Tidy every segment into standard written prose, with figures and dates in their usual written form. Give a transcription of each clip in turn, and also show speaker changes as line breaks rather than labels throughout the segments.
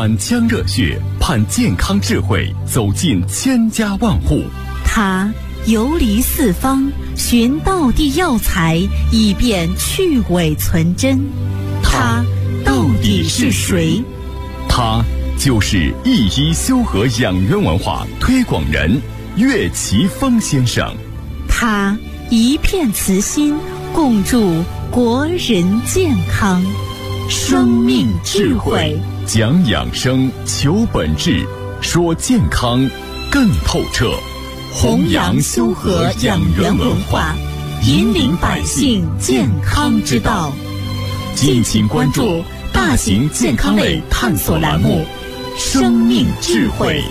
满腔热血，盼健康智慧走进千家万户。
他游离四方，寻道地药材，以便去伪存真。他到底是谁？
他就是一一修和养元文化推广人岳奇峰先生。
他一片慈心，共筑国人健康。生命智慧，
讲养生，求本质，说健康更透彻。
弘扬修和养元文化，引领百姓健康之道。
敬请关注大型健康类探索栏目《生命智慧》。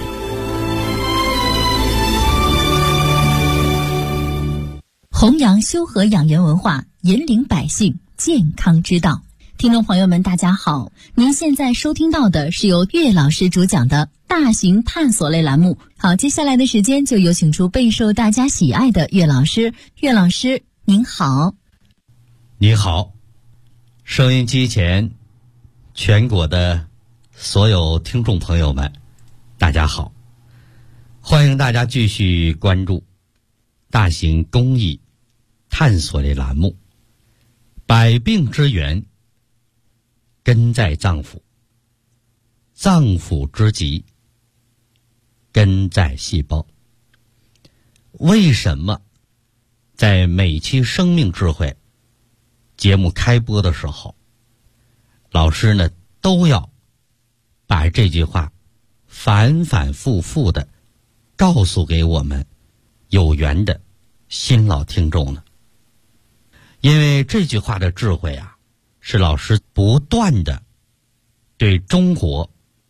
弘扬修和养元文化，引领百姓健康之道。听众朋友们大家好，您现在收听到的是由岳老师主讲的大型探索类栏目。好，接下来的时间就有请出备受大家喜爱的岳老师。岳老师您好。
你好，收音机前全国的所有听众朋友们大家好，欢迎大家继续关注大型公益探索类栏目百病之源根在脏腑，脏腑之疾根在细胞。为什么在每期生命智慧节目开播的时候，老师呢都要把这句话反反复复的告诉给我们有缘的新老听众呢？因为这句话的智慧啊，是老师不断的对中国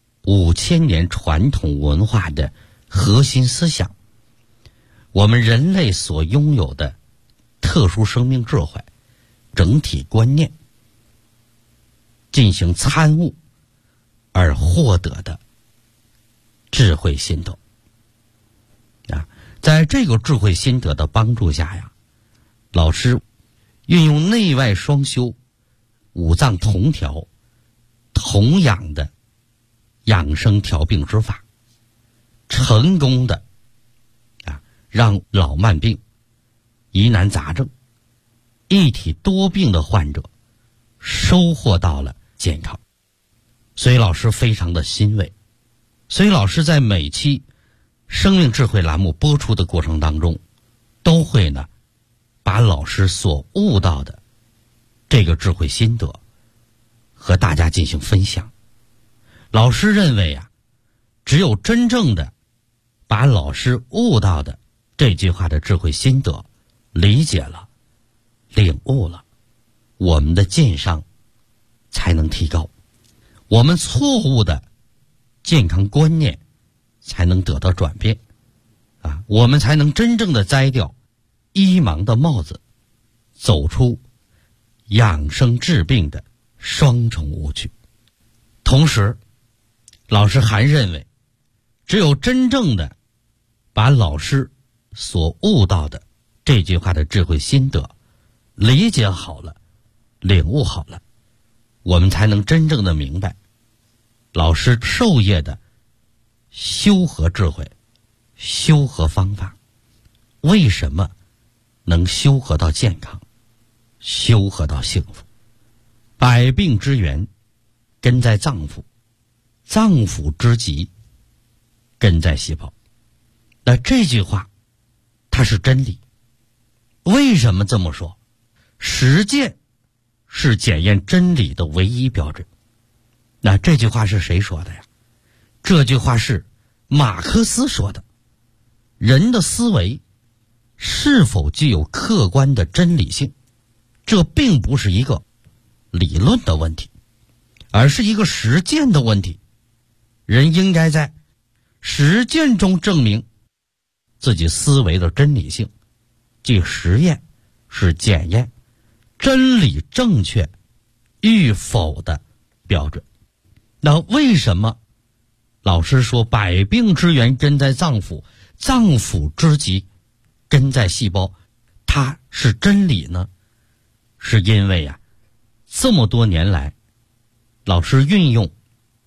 5000年传统文化的核心思想，我们人类所拥有的特殊生命智慧整体观念进行参悟而获得的智慧心得啊。在这个智慧心得的帮助下呀，老师运用内外双修、五脏同调、同养的养生调病之法，成功的让老慢病、疑难杂症、一体多病的患者收获到了健康。所以老师非常的欣慰。所以老师在每期生命智慧栏目播出的过程当中，都会呢把老师所悟到的这个智慧心得和大家进行分享。老师认为啊，只有真正的把老师悟到的这句话的智慧心得理解了、领悟了，我们的健商才能提高，我们错误的健康观念才能得到转变啊，我们才能真正的摘掉医盲的帽子，走出养生治病的双重误区。同时，老师还认为，只有真正的把老师所悟到的这句话的智慧心得理解好了、领悟好了，我们才能真正的明白老师授业的修和智慧、修和方法为什么能修和到健康，修和到幸福。百病之源根在脏腑，脏腑之疾根在细胞。那这句话它是真理。为什么这么说？实践是检验真理的唯一标准。那这句话是谁说的呀？这句话是马克思说的。人的思维是否具有客观的真理性，这并不是一个理论的问题，而是一个实践的问题。人应该在实践中证明自己思维的真理性，即实验是检验真理正确与否的标准。那为什么老师说百病之源根在脏腑，脏腑之疾根在细胞，它是真理呢？是因为这么多年来，老师运用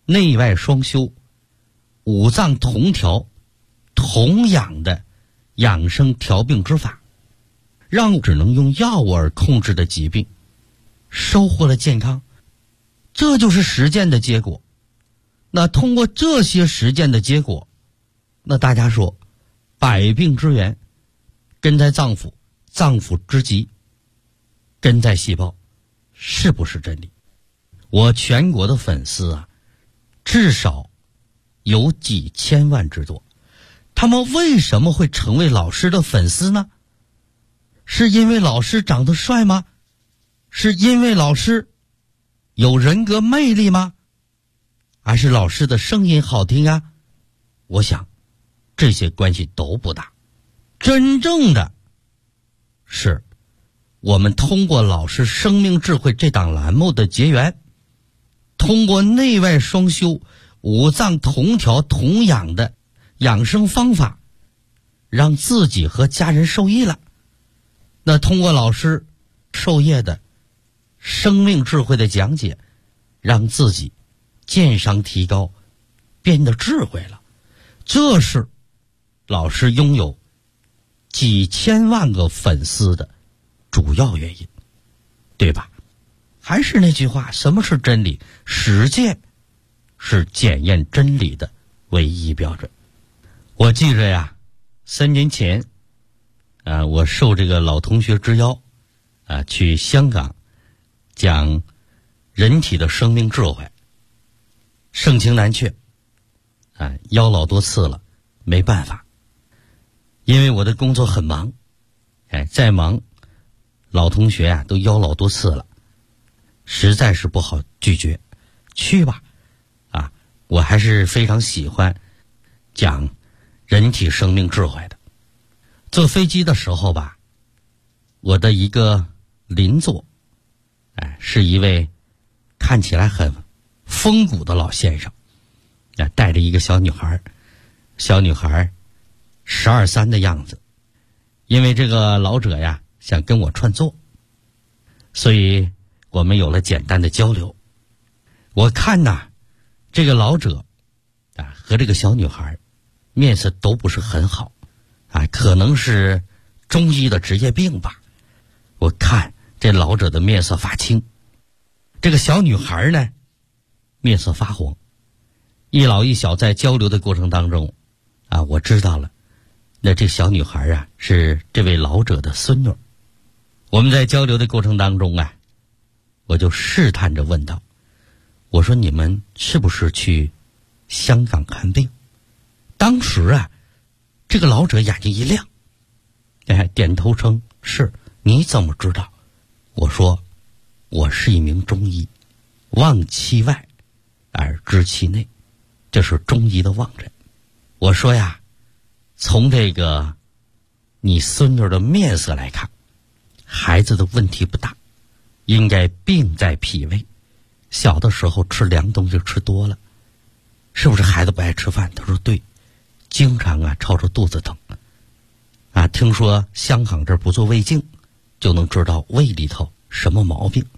内外双修、五脏同调、同养的养生调病之法，让只能用药物而控制的疾病收获了健康。这就是实践的结果。那通过这些实践的结果，那大家说百病之源根在脏腑，脏腑之极根在细胞，是不是真理？我全国的粉丝啊，至少有几千万之多。他们为什么会成为老师的粉丝呢？是因为老师长得帅吗？是因为老师有人格魅力吗？还是老师的声音好听啊？我想这些关系都不大。真正的是我们通过老师生命智慧这档栏目的结缘，通过内外双修、五脏同调同养的养生方法，让自己和家人受益了。那通过老师授业的生命智慧的讲解，让自己健商提高，变得智慧了。这是老师拥有几千万个粉丝的主要原因，对吧？还是那句话，什么是真理？实践是检验真理的唯一标准。我记着呀，3年前我受这个老同学之邀去香港讲人体的生命智慧，盛情难却邀老多次了，没办法，因为我的工作很忙，再忙老同学都邀老多次了，实在是不好拒绝，去吧我还是非常喜欢讲人体生命智慧的。坐飞机的时候吧，我的一个邻座是一位看起来很风骨的老先生，带着一个小女孩12、13的样子。因为这个老者呀想跟我串座，所以我们有了简单的交流。我看这个老者和这个小女孩面色都不是很好可能是中医的职业病吧。我看这老者的面色发青，这个小女孩呢面色发黄。一老一小在交流的过程当中我知道了，那这小女孩是这位老者的孙女。我们在交流的过程当中我就试探着问道，我说你们是不是去香港看病？当时这个老者眼睛一亮，点头称是。你怎么知道？我说我是一名中医，望其外而知其内，这是中医的望诊。我说从这个你孙女的面色来看，孩子的问题不大，应该病在脾胃，小的时候吃凉东西吃多了。是不是孩子不爱吃饭？他说对，经常吵着肚子疼听说香港这儿不做胃镜就能知道胃里头什么毛病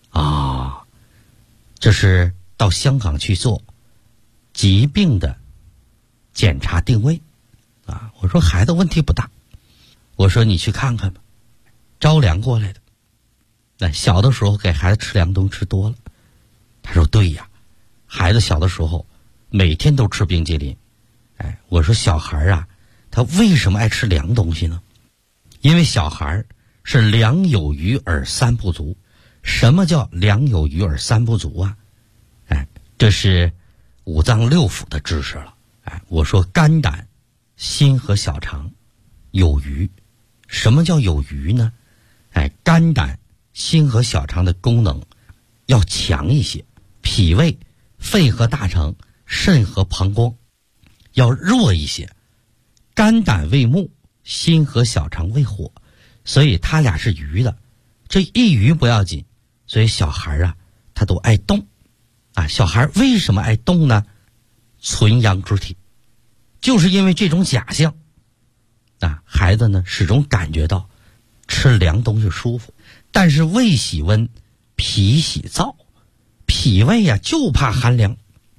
这是到香港去做疾病的检查定位我说孩子问题不大，我说你去看看吧，着凉过来的。那小的时候给孩子吃凉东西吃多了。他说对呀，孩子小的时候每天都吃冰激凌。我说小孩他为什么爱吃凉东西呢？因为小孩是粮有余而三不足。什么叫粮有余而三不足这是五脏六腑的知识了。我说肝胆心和小肠有余。什么叫有余呢？肝胆心和小肠的功能要强一些，脾胃、肺和大肠、肾和膀胱要弱一些。肝胆为木，心和小肠为火，所以他俩是余的。这一余不要紧，所以小孩他都爱动小孩为什么爱动呢？纯阳之体，就是因为这种假象孩子呢始终感觉到吃凉东西舒服，但是胃喜温，脾喜燥，脾胃就怕寒凉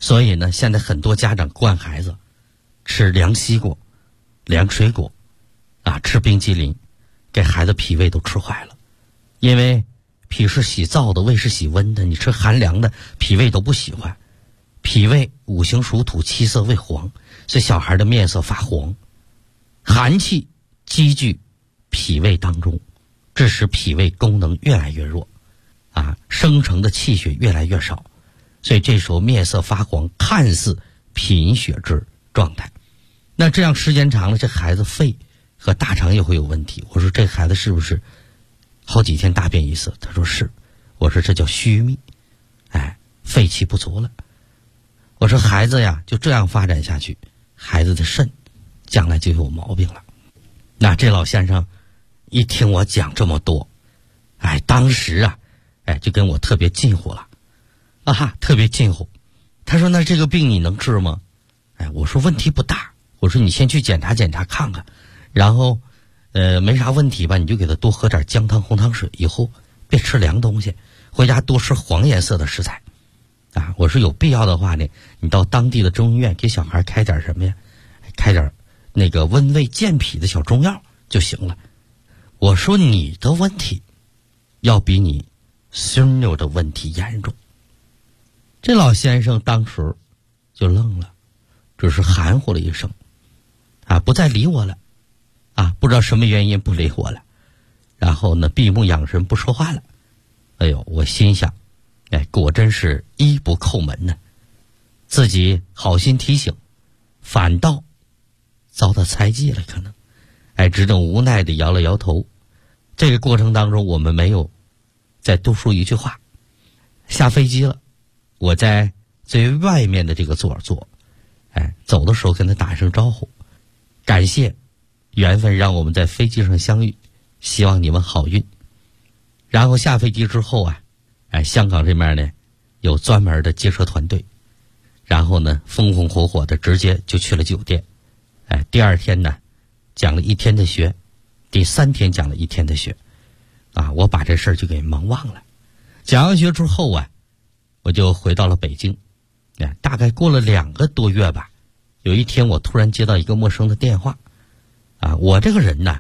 所以呢，现在很多家长惯孩子吃凉西瓜、凉水果啊，吃冰淇淋，给孩子脾胃都吃坏了。因为脾是喜燥的，胃是喜温的，你吃寒凉的，脾胃都不喜欢。脾胃五行属土，七色为黄，所以小孩的面色发黄，寒气积聚脾胃当中，致使脾胃功能越来越弱啊，生成的气血越来越少，所以这时候面色发黄，看似贫血之状态。那这样时间长了，这孩子肺和大肠也会有问题。我说这孩子是不是好几天大便一次？他说是。我说这叫虚秘，肺气不足了。我说孩子呀，就这样发展下去，孩子的肾将来就有毛病了。那这老先生一听我讲这么多，当时啊，就跟我特别近乎了，特别近乎。他说那这个病你能治吗？我说问题不大，我说你先去检查检查看看，然后没啥问题吧，你就给他多喝点姜汤红糖水，以后别吃凉东西，回家多吃黄颜色的食材我说有必要的话呢，你到当地的中医院给小孩开点什么呀，开点那个温胃健脾的小中药就行了。我说你的问题要比你孙女的问题严重。这老先生当时就愣了，只是含糊了一声不再理我了不知道什么原因不理我了，然后呢闭目养神不说话了。我心想果真是医不叩门呢，自己好心提醒，反倒遭他猜忌了，可能只能无奈的摇了摇头。这个过程当中我们没有再多说一句话。下飞机了，我在最外面的这个座坐，走的时候跟他打声招呼，感谢缘分让我们在飞机上相遇，希望你们好运。然后下飞机之后香港这边呢有专门的接车团队，然后呢风风火火的直接就去了酒店。第二天呢讲了一天的学，第3天讲了1天的学我把这事儿就给忙忘了。讲完学之后我就回到了北京。大概过了2个多月吧，有一天我突然接到一个陌生的电话我这个人呢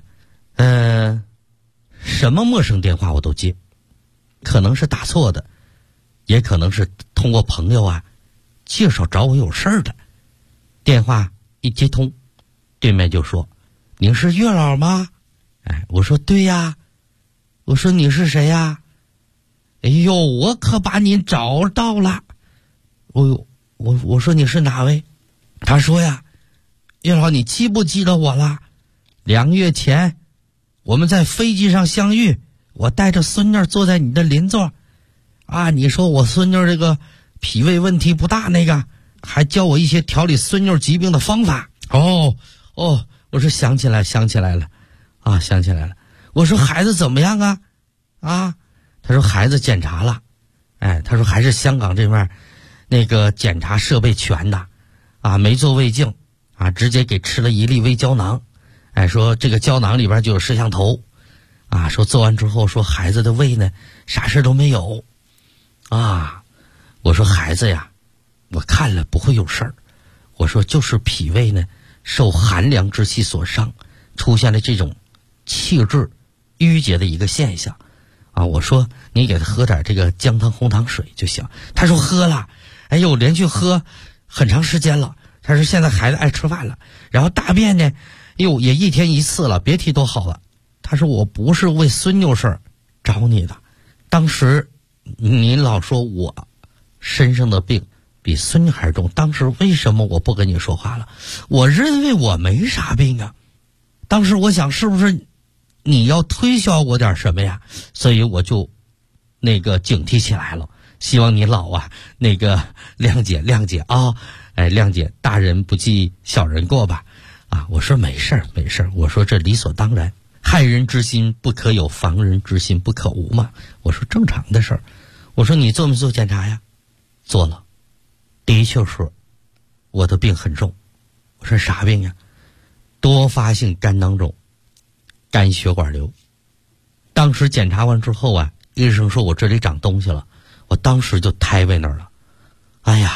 什么陌生电话我都接，可能是打错的，也可能是通过朋友介绍找我有事儿的。电话一接通，对面就说：“您是月老吗？”我说：“对呀。”我说：“你是谁呀？”哎呦，我可把您找到了。我说：“你是哪位？”他说呀：“月老，你记不记得我了？2个月前我们在飞机上相遇，我带着孙女坐在你的邻座你说我孙女这个脾胃问题不大，那个还教我一些调理孙女疾病的方法。我说想起来了想起来了。我说孩子怎么样他说孩子检查了，他说还是香港这边那个检查设备全的没做胃镜直接给吃了1粒微胶囊。说这个胶囊里边就有摄像头说做完之后说孩子的胃呢啥事都没有我说孩子呀，我看了不会有事儿，我说就是脾胃呢受寒凉之气所伤，出现了这种气滞淤结的一个现象我说你给他喝点这个姜汤红糖水就行。他说喝了，连续喝很长时间了。他说现在孩子爱吃饭了，然后大便呢也1天1次了，别提多好了。他说我不是为孙女事儿找你的，当时您老说我身上的病比孙女还重，当时为什么我不跟你说话了？我认为我没啥病当时我想是不是你要推销我点什么呀？所以我就警惕起来了，希望你老谅解谅解，大人不计小人过吧我说没事儿，我说这理所当然，害人之心不可有，防人之心不可无嘛。我说正常的事儿。我说你做没做检查呀？做了，的确是我的病很重。我说啥病呀？多发性肝囊肿，肝血管瘤。当时检查完之后医生说我这里长东西了，我当时就瘫在那儿了。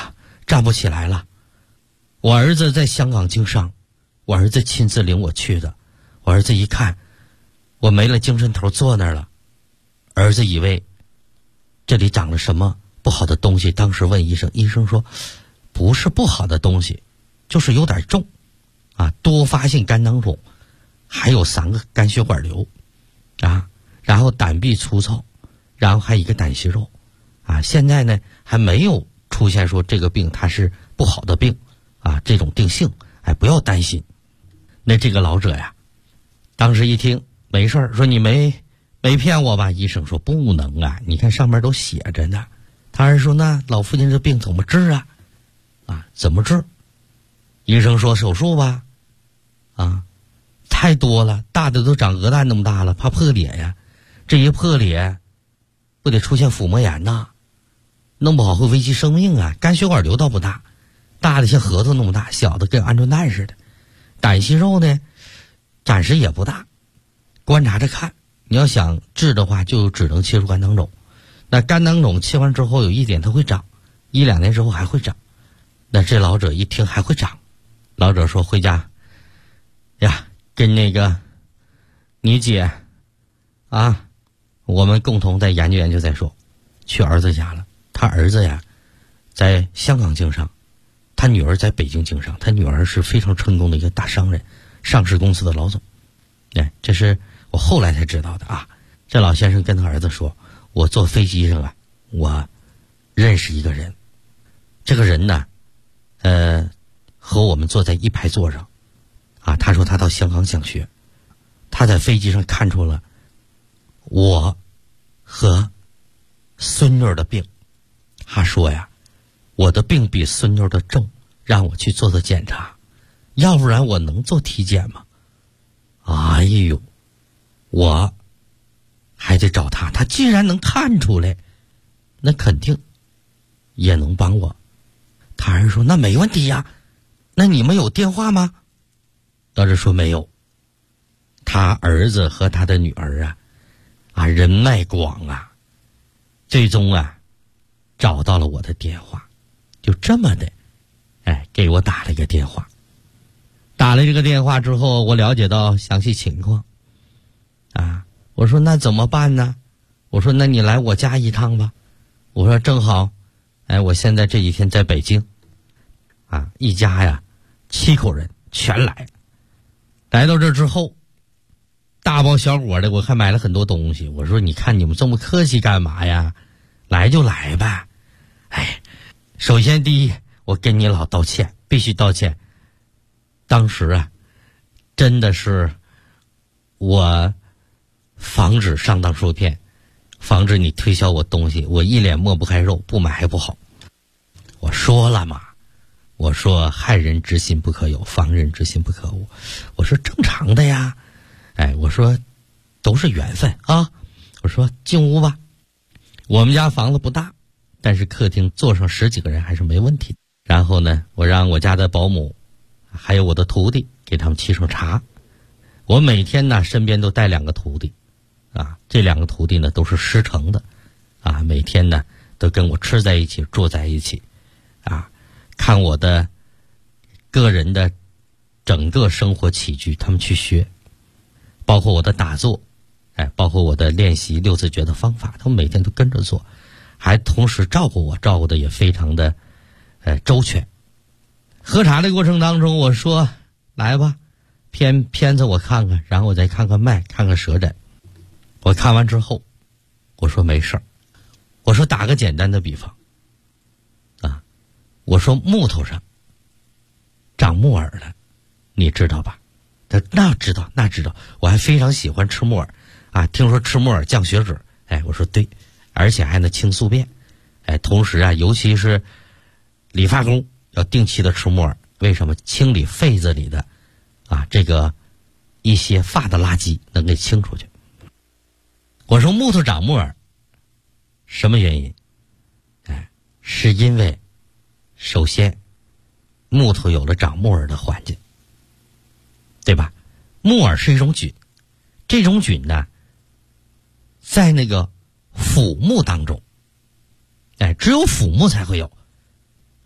站不起来了。我儿子在香港经商，我儿子亲自领我去的。我儿子一看我没了精神头坐那儿了，儿子以为这里长了什么不好的东西，当时问医生，医生说不是不好的东西，就是有点重啊，多发性肝囊肿，还有3个肝血管瘤啊，然后胆壁粗糙，然后还有一个胆息肉啊，现在呢还没有出现说这个病它是不好的病啊，这种定性，哎，不要担心。那这个老者呀，当时一听没事儿，说你没骗我吧？医生说不能啊，你看上面都写着呢。他儿子说那老父亲这病怎么治啊？啊，怎么治？医生说手术吧。啊，太多了，大的都长鹅蛋那么大了，怕破裂呀。这一破裂，不得出现腹膜炎呐？弄不好会危及生命啊！肝血管瘤倒不大，大的像核桃那么大，小的跟鹌鹑蛋似的。胆息肉呢，暂时也不大，观察着看。你要想治的话，就只能切除肝囊肿。那肝囊肿切完之后，有一点它会长，1-2年之后还会长。那这老者一听还会长，老者说回家呀，跟那个你姐啊，我们共同再研究研究再说。去儿子家了，他儿子呀在香港经商，他女儿在北京经商，他女儿是非常成功的一个大商人，上市公司的老总。哎，这是我后来才知道的啊。这老先生跟他儿子说，我坐飞机上啊，我认识一个人，这个人呢和我们坐在一排座上啊。他说他到香港讲学，他在飞机上看出了我和孙女的病。他说呀，我的病比孙女的重，让我去做检查，要不然我能做体检吗？哎呦，我还得找他，他既然能看出来，那肯定也能帮我。他儿子说那没问题呀，那你们有电话吗？当时说没有。他儿子和他的女儿啊人脉广啊，最终啊找到了我的电话，就这么的给我打了一个电话。打了这个电话之后，我了解到详细情况啊。我说那怎么办呢？我说那你来我家一趟吧。我说正好我现在这几天在北京啊，一家呀7口人全来到这之后，大包小裹的，我还买了很多东西。我说你看你们这么客气干嘛呀？来就来呗。首先第一，我跟你老道歉，必须道歉。当时真的是我防止上当受骗，防止你推销我东西，我一脸抹不开肉，不买还不好。我说了嘛，我说害人之心不可有，防人之心不可无。我说正常的呀，我说都是缘分啊。我说进屋吧，我们家房子不大，但是客厅坐上10几个人还是没问题。然后呢，我让我家的保姆还有我的徒弟给他们沏上茶。我每天呢身边都带2个徒弟啊，这2个徒弟呢都是师承的啊，每天呢都跟我吃在一起，住在一起啊，看我的个人的整个生活起居，他们去学，包括我的打坐，包括我的练习6字诀的方法，他们每天都跟着做，还同时照顾我，照顾的也非常的周全。喝茶的过程当中，我说来吧，片子我看看，然后我再看看脉，看看舌诊。我看完之后，我说没事儿。我说打个简单的比方啊，我说木头上长木耳了，你知道吧？他那知道，我还非常喜欢吃木耳啊，听说吃木耳降血脂，我说对，而且还能清宿便，同时尤其是理发工要定期的吃木耳，为什么？清理肺子里的这个一些发的垃圾能给清出去。我说木头长木耳什么原因？是因为首先木头有了长木耳的环境，对吧？木耳是一种菌，这种菌呢在那个腐木当中，只有腐木才会有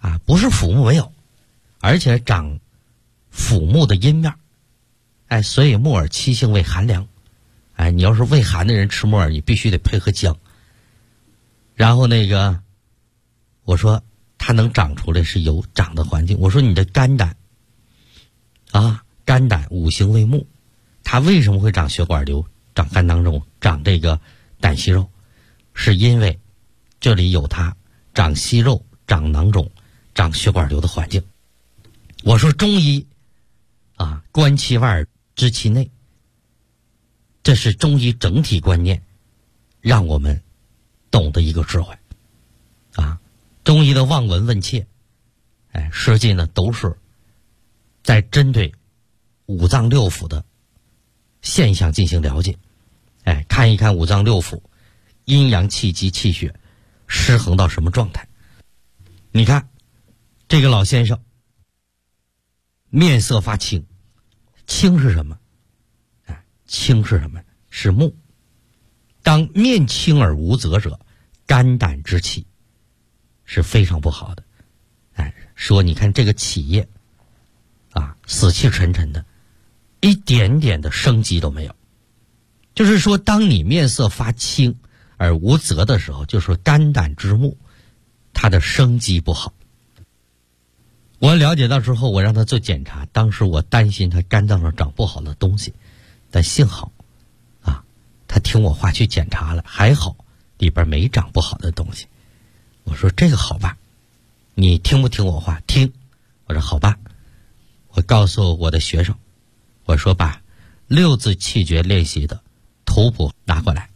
啊，不是腐木没有，而且长腐木的阴面。哎，所以木耳七性为寒凉。哎，你要是胃寒的人吃木耳，你必须得配合姜。然后我说它能长出来是有长的环境。我说你的肝胆啊，肝胆五行为木，它为什么会长血管瘤、长肝囊肿、长这个胆息肉？是因为这里有它长息肉、长囊肿、长血管瘤的环境。我说中医啊，观其外知其内，这是中医整体观念让我们懂得一个智慧啊。中医的望闻问切，哎，实际呢都是在针对五脏六腑的现象进行了解。哎，看一看五脏六腑阴阳气机气血失衡到什么状态。你看这个老先生面色发青，青是什么？哎，青是什么？是木。当面青而无泽者，肝胆之气是非常不好的。哎，说你看这个企业啊，死气沉沉的，一点点的生机都没有。就是说当你面色发青而无泽的时候，就是说肝胆之木它的生机不好。我了解到之后，我让他做检查，当时我担心他肝脏上长不好的东西，但幸好啊，他听我话去检查了，还好里边没长不好的东西。我说这个好办，你听不听我话？听。我说好办。我告诉我的学生，我说把六字气诀练习的图谱拿过来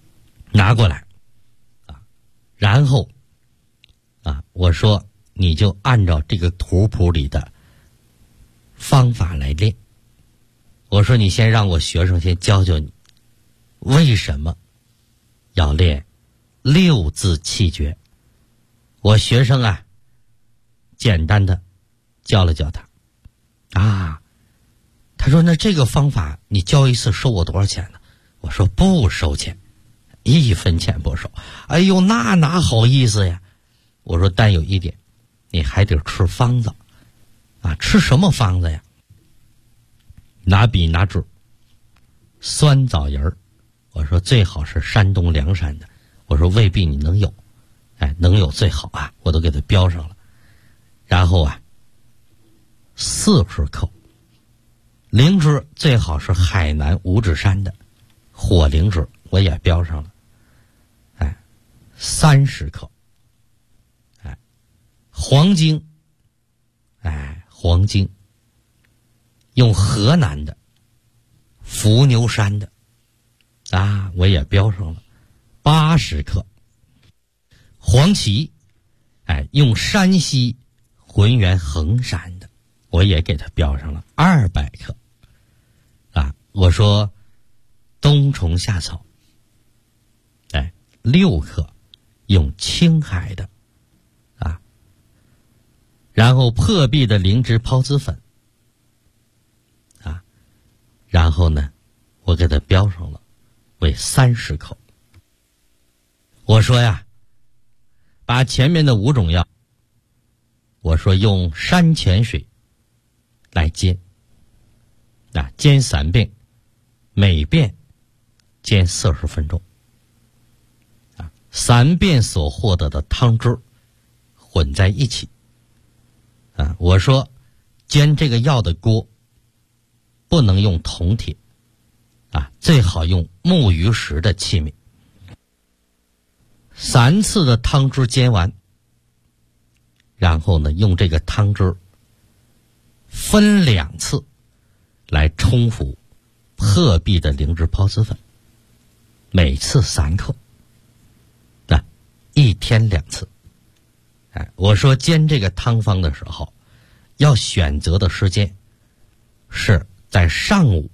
啊，然后啊，我说你就按照这个图谱里的方法来练。我说你先让我学生先教教你为什么要练六字气诀。我学生啊简单的教了教他啊，他说那这个方法你教一次收我多少钱呢？我说不收钱，1分钱不收。哎呦，那哪好意思呀。我说但有一点，你还得吃方子啊。吃什么方子呀？拿笔拿纸，酸枣仁儿。我说最好是山东凉山的。我说未必你能有，哎，能有最好啊，我都给他标上了。然后啊，40克灵芝，最好是海南五指山的火灵芝，我也标上了。哎，30克。哎，黄精，哎，黄精，用河南的伏牛山的啊，我也标上了80克。黄芪，哎，用山西浑源衡山的，我也给它标上了200克。啊，我说冬虫夏草，哎，6克，用青海的啊，然后破壁的灵芝孢子粉啊，然后呢我给它标上了为30克。我说呀，把前面的5种药，我说用山泉水来煎啊，煎3遍，每遍煎40分钟啊，3遍所获得的汤汁混在一起啊。我说煎这个药的锅不能用铜铁啊，最好用木鱼石的器皿。3次的汤汁煎完，然后呢用这个汤汁分2次来冲服破壁的灵芝孢子粉，每次3克，那1天2次。哎，我说煎这个汤方的时候，要选择的时间是在上午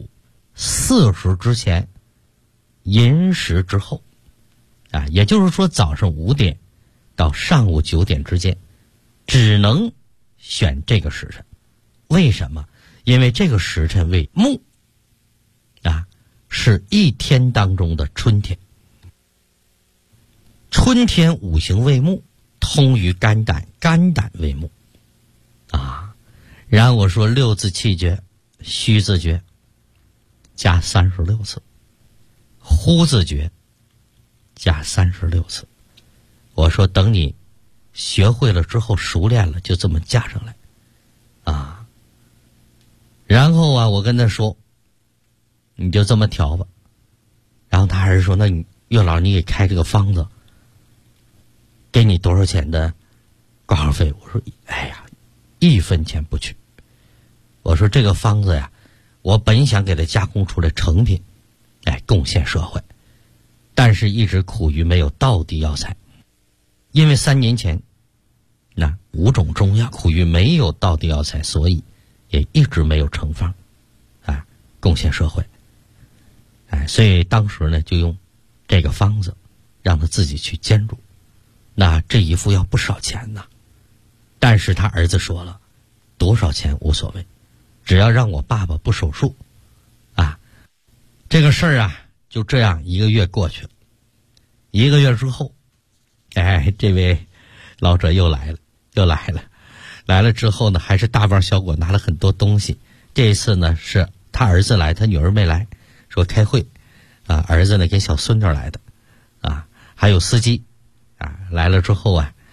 4时之前，寅时之后啊，也就是说早上5点到上午9点之间，只能选这个时辰。为什么？因为这个时辰为木啊，是1天当中的春天。春天五行为木，通于肝胆， 肝胆为木啊。然后我说六字气诀、虚字诀加36次，呼字诀加36次。我说等你学会了之后，熟练了，就这么加上来啊。然后啊，我跟他说你就这么调吧。然后他还是说，那你岳老你给开这个方子，给你多少钱的挂号费？我说哎呀，1分钱不取。我说这个方子呀，我本想给它加工出来成品，贡献社会，但是一直苦于没有道地药材。因为3年前那5种中药苦于没有道地药材，所以也一直没有成方贡献社会。所以当时呢就用这个方子让他自己去煎煮。那这一副药不少钱呢，但是他儿子说了，多少钱无所谓，只要让我爸爸不手术啊。这个事儿啊就这样1个月过去了。1个月之后，这位老者又来了之后呢，还是大包小裹拿了很多东西。这一次呢是他儿子来，他女儿没来，说开会啊。儿子呢跟小孙女来的啊，还有司机啊来了之后啊，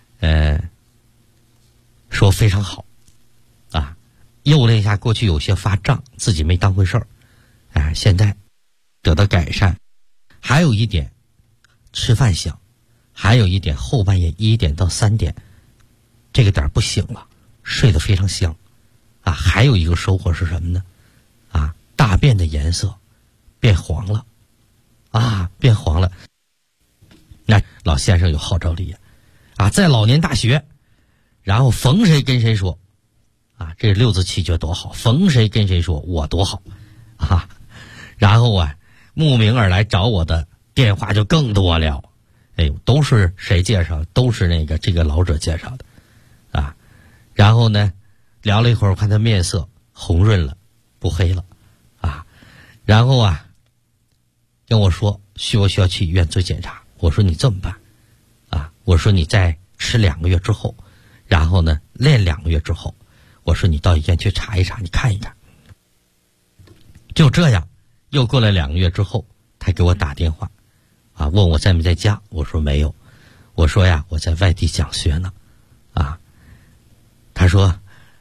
说非常好啊，又了一下过去有些发胀，自己没当回事儿，现在得到改善。还有一点吃饭香，还有一点后半夜1点到3点这个点不醒了，睡得非常香啊。还有一个收获是什么呢？大便的颜色变黄了变黄了。那老先生有号召力在老年大学，然后逢谁跟谁说这6字气诀多好，逢谁跟谁说我多好然后慕名而来找我的电话就更多了。都是谁介绍？都是这个老者介绍的然后呢聊了一会儿，我看他面色红润了，不黑了然后跟我说需不需要去医院做检查。我说你这么办我说你再吃2个月之后，然后呢练2个月之后，我说你到医院去查一查，你看一看。就这样又过了2个月之后，他给我打电话问我在没在家。我说没有，我说呀我在外地讲学呢他说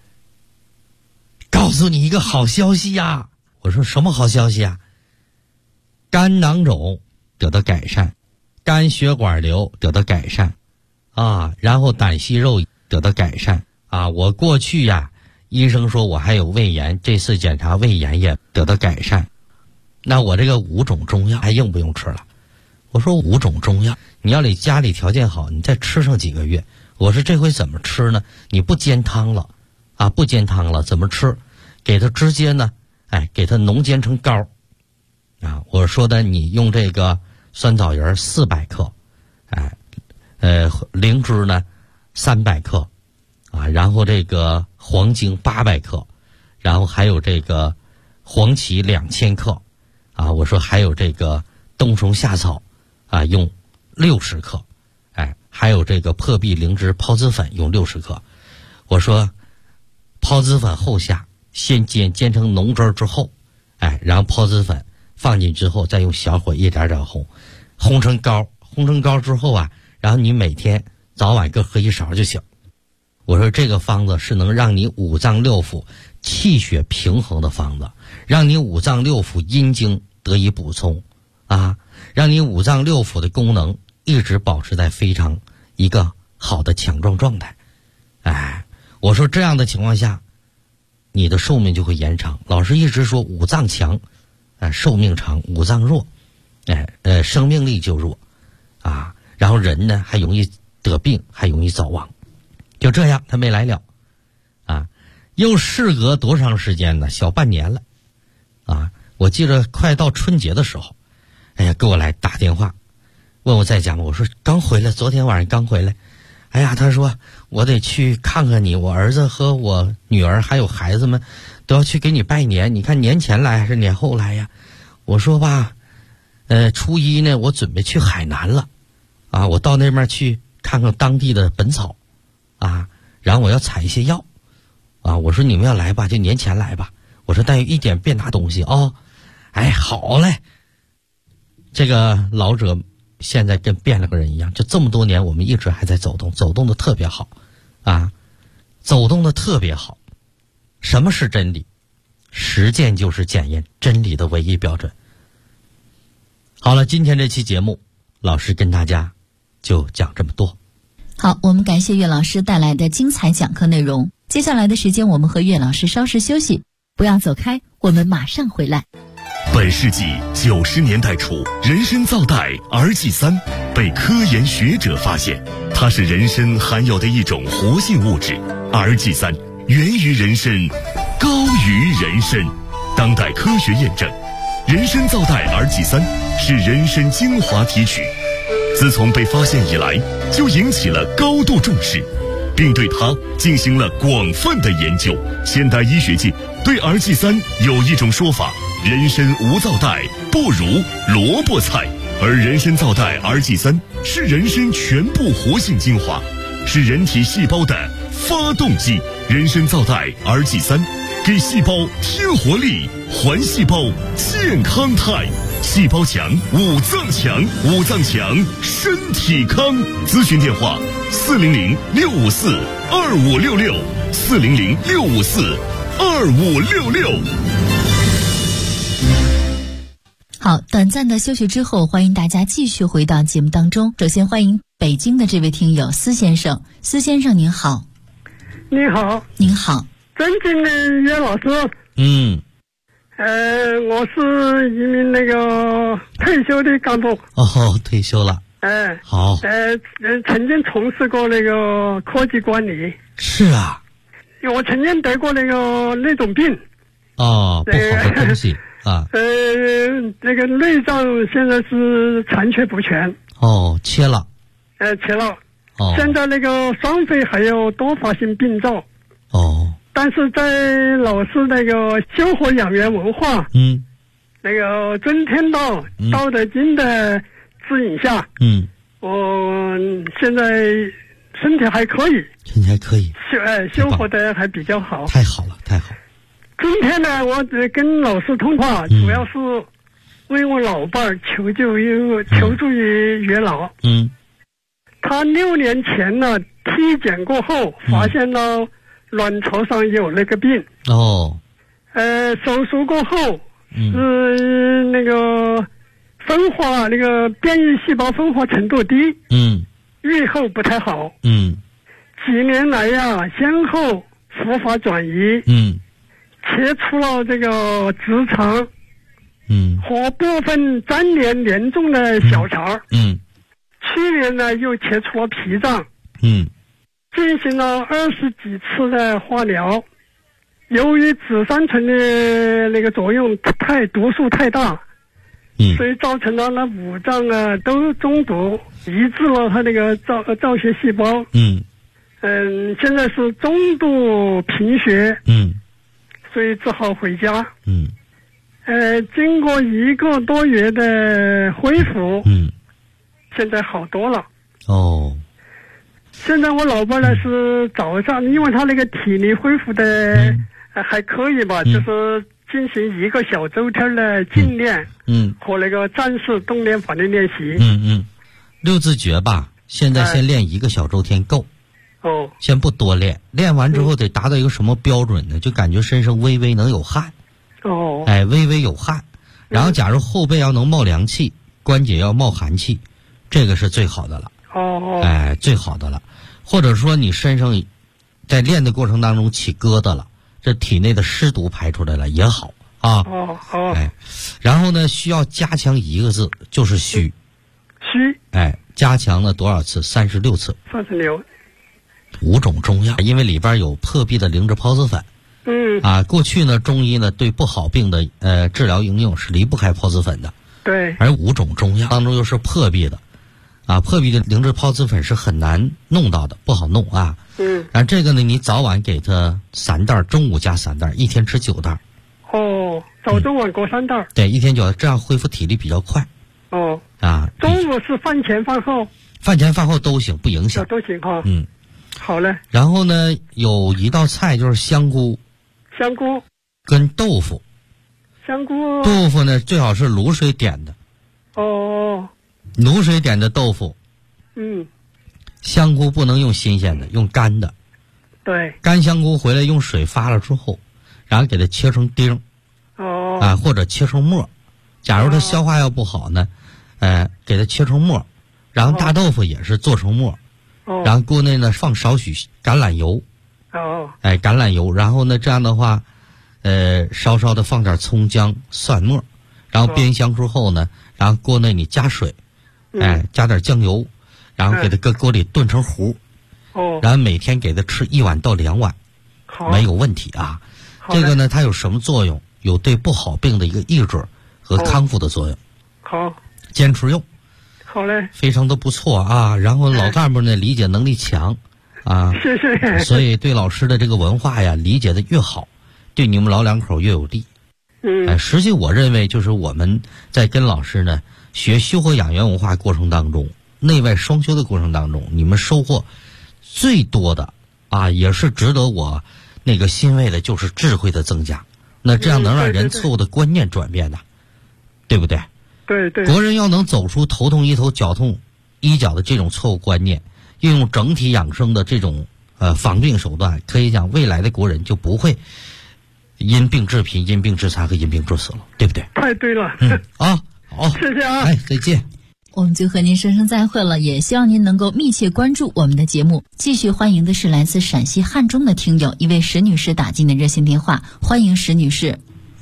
告诉你一个好消息呀。我说什么好消息肝囊肿得到改善，肝血管瘤得到改善然后胆息肉得到改善我过去医生说我还有胃炎，这次检查胃炎也得到改善。那我这个5种中药还用不用吃了？我说5种中药你要你家里条件好，你再吃上几个月。我说这回怎么吃呢？你不煎汤了不煎汤了怎么吃？给它直接呢给它浓煎成膏我说的你用这个酸枣仁400克灵芝呢300克然后这个黄精800克，然后还有这个黄芪2000克我说还有这个冬虫夏草用60克还有这个破壁灵芝孢子粉用60克。我说孢子粉后下，先煎成浓汁之后然后孢子粉放进之后，再用小火一点点烘成膏。烘成膏之后然后你每天早晚各喝1勺就行。我说这个方子是能让你5脏6腑气血平衡的方子，让你5脏6腑阴经得以补充让你5脏6腑的功能一直保持在非常一个好的强壮状态。我说这样的情况下你的寿命就会延长。老师一直说5脏强寿命长，5脏弱生命力就弱然后人呢还容易得病，还容易早亡。就这样他没来了又事隔多长时间呢？小半年了我记得快到春节的时候给我来打电话问我在家吗？我说刚回来，昨天晚上刚回来。他说我得去看看你，我儿子和我女儿还有孩子们都要去给你拜年，你看年前来还是年后来呀？我说吧初1呢我准备去海南了我到那边去看看当地的本草啊，然后我要采一些药啊，我说你们要来吧就年前来吧，我说但一点别拿东西哦。哎，好嘞。这个老者现在跟变了个人一样，就这么多年我们一直还在走动，走动的特别好啊，走动的特别好。什么是真理？实践就是检验真理的唯一标准。好了，今天这期节目老师跟大家就讲这么多。
好，我们感谢岳老师带来的精彩讲课内容。接下来的时间我们和岳老师稍事休息，不要走开，我们马上回来。
本世纪90年代初，人参皂苷 RG3 被科研学者发现，它是人参含有的一种活性物质。RG3 源于人参，高于人参。当代科学验证，人参皂苷 RG3 是人参精华提取，自从被发现以来，就引起了高度重视，并对它进行了广泛的研究。现代医学界对 RG3 有一种说法：人参无皂苷不如萝卜菜，而人参皂苷 RG3 是人参全部活性精华，是人体细胞的发动机。人参皂苷 RG3 给细胞添活力，还细胞健康态。细胞强，五脏强，五脏强，身体康。咨询电话：400-654-2566，400-654-2566。
好，短暂的休息之后，欢迎大家继续回到节目当中。首先欢迎北京的这位听友司先生。司先生您好。
你好。
您好。
尊敬的岳老师。我是一名退休的干部。
哦，退休了。好。
曾经从事过科技管理。
是啊。
我曾经得过那种病。
哦，不好的东西啊。
内脏现在是残缺不全。
哦，切了。
切了。
哦。
现在双肺还有多发性病灶。
哦。
但是在老师修和养元文化，真天道、道德经的指引下，我现在身体还可以，
身体还可以，
修和的还比较好。
太好了，太好了。
今天呢，我跟老师通话，主要是为我老伴儿求助于岳老。他6年前呢体检过后，发现了卵巢上有那个病。
哦。
手术过后是分化变异细胞分化程度低。预后不太好。几年来呀，先后复发转移。切除了直肠。和部分粘连严重的小肠。去年呢又切除了脾脏。进行了20几次的化疗，由于紫杉醇的作用毒素太大，所以造成了5脏啊都中毒，抑制了它造血细胞。现在是中度贫血。所以只好回家。经过1个多月的恢复，现在好多了。
哦。
现在我老伴呢是早上，因为他体力恢复的还可以吧，就是进行1个小周天的静练，和战士动练法的练习。
6字诀吧，现在先练1个小周天够。先不多练，练完之后得达到一个什么标准呢？就感觉身上微微能有汗。微微有汗，然后假如后背要能冒凉气，关节要冒寒气，这个是最好的了。最好的了。或者说你身上在练的过程当中起疙瘩了，这体内的湿毒排出来了也好啊。然后呢，需要加强1个字，就是虚。加强了多少次？36次。
36。
5种中药，因为里边有破壁的灵芝孢子粉。过去呢，中医呢对不好病的治疗应用是离不开孢子粉的。
对。
而5种中药当中又是破壁的。破壁的灵芝孢子粉是很难弄到的，不好弄啊。然后这个呢，你早晚给他3袋，中午加3袋，一天吃9袋。
早中晚各3袋。
对，一天9袋，这样恢复体力比较快。
中午是饭前饭后。
饭前饭后都行，不影响。
都行哈。 好嘞。
然后呢，有一道菜就是香菇跟豆腐。豆腐呢，最好是卤水点的。
哦。
卤水点的豆腐。香菇不能用新鲜的，用干的。
对。
干香菇回来用水发了之后，然后给它切成丁。或者切成末。假如它消化要不好呢，给它切成末。然后大豆腐也是做成末。然后锅内呢放少许橄榄油。橄榄油，然后呢这样的话，稍稍的放点葱姜蒜末，然后煸香之后呢，然后锅内你加水，加点酱油，然后给它搁锅里炖成糊。然后每天给它吃1碗到2碗，没有问题啊。这个呢，它有什么作用？有对不好病的一个抑制和康复的作用。
好，
坚持用。
好嘞，
非常的不错啊。然后老干部呢，理解能力强啊，
谢谢。
所以对老师的这个文化呀，理解的越好，对你们老两口越有利。实际我认为就是我们在跟老师呢学修和养元文化过程当中，内外双修的过程当中，你们收获最多的啊，也是值得我那个欣慰的，就是智慧的增加。那这样能让人错误的观念转变的，对不对？
对对。
国人要能走出头痛医头脚痛医脚的这种错误观念，运用整体养生的这种防病手段，可以讲未来的国人就不会因病致贫、因病致残和因病致死了，对不对？
太对了。
好，
谢谢啊。
再见。
我们就和您说声再会了，也希望您能够密切关注我们的节目。继续欢迎的是来自陕西汉中的听友，一位石女士打进的热线电话，欢迎石女士。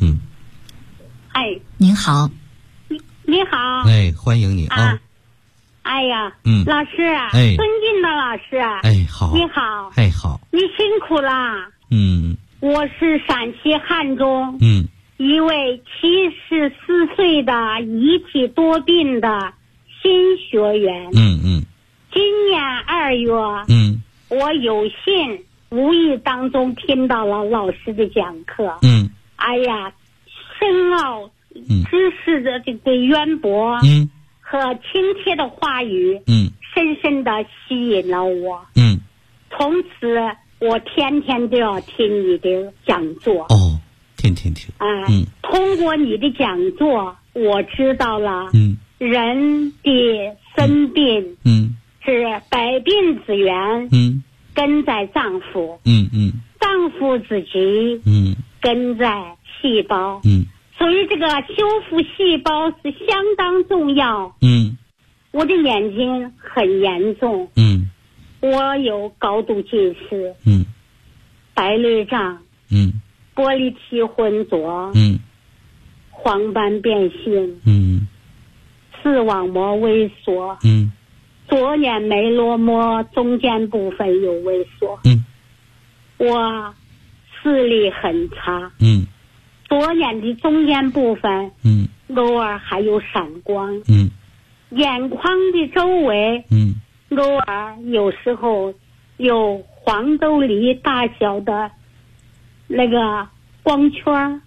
您好。
你好。
欢迎你啊。
哎呀，老师，尊敬的老师，
好。
你好。
好。
你辛苦啦。我是陕西汉中，一位74岁的遗体多病的新学员。今年2月，我有幸无意当中听到了老师的讲课。哎呀，深奥知识的这个渊博，和亲切的话语，深深的吸引了我。从此我天天都要听你的讲座。
听。
通过你的讲座，我知道了，人的生病，是百病之源，根在脏腑，脏腑之疾，根在细胞，所以这个修复细胞是相当重要。我的眼睛很严重，我有高度近视，白内障，玻璃体混浊，黄斑变性，视网膜萎缩，左眼眉螺膜中间部分有萎缩，我视力很差，左眼的中间部分，偶尔还有闪光，眼眶的周围，偶尔有时候有黄豆梨大小的那个光圈。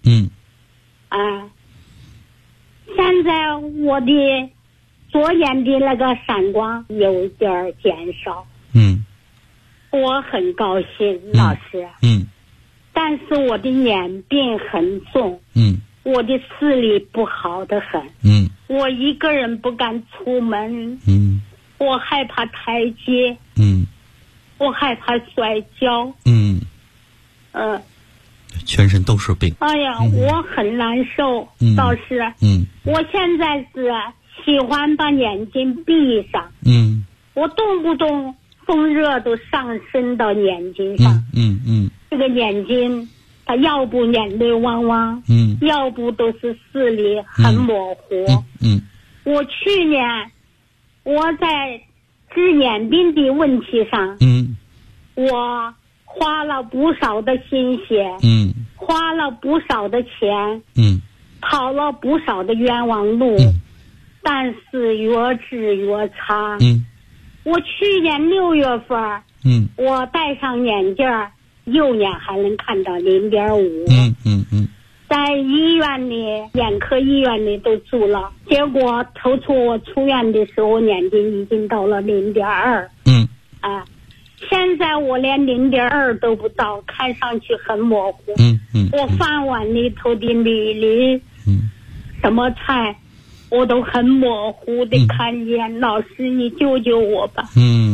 现在我的左眼的那个闪光有点减少。我很高兴，老师。但是我的眼病很重，我的视力不好得很，我一个人不敢出门，我害怕台阶，我害怕摔跤，
全身都是病。
哎呀，我很难受，老师。我现在是喜欢把眼睛闭上，我动不动风热都上升到眼睛上，这个眼睛它要不眼泪汪汪，要不都是视力很模糊。我去年我在治眼病的问题上，我花了不少的心血，花了不少的钱，跑了不少的冤枉路，但是越治越差。我去年6月份，我戴上眼镜，右眼还能看到0.5。在医院里，眼科医院里都住了，结果头出我出院的时候，眼睛已经到了0.2。 现在我连0.2都不到，看上去很模糊。我饭碗里头的米粒，什么菜，我都很模糊的看见。老师，你救救我吧。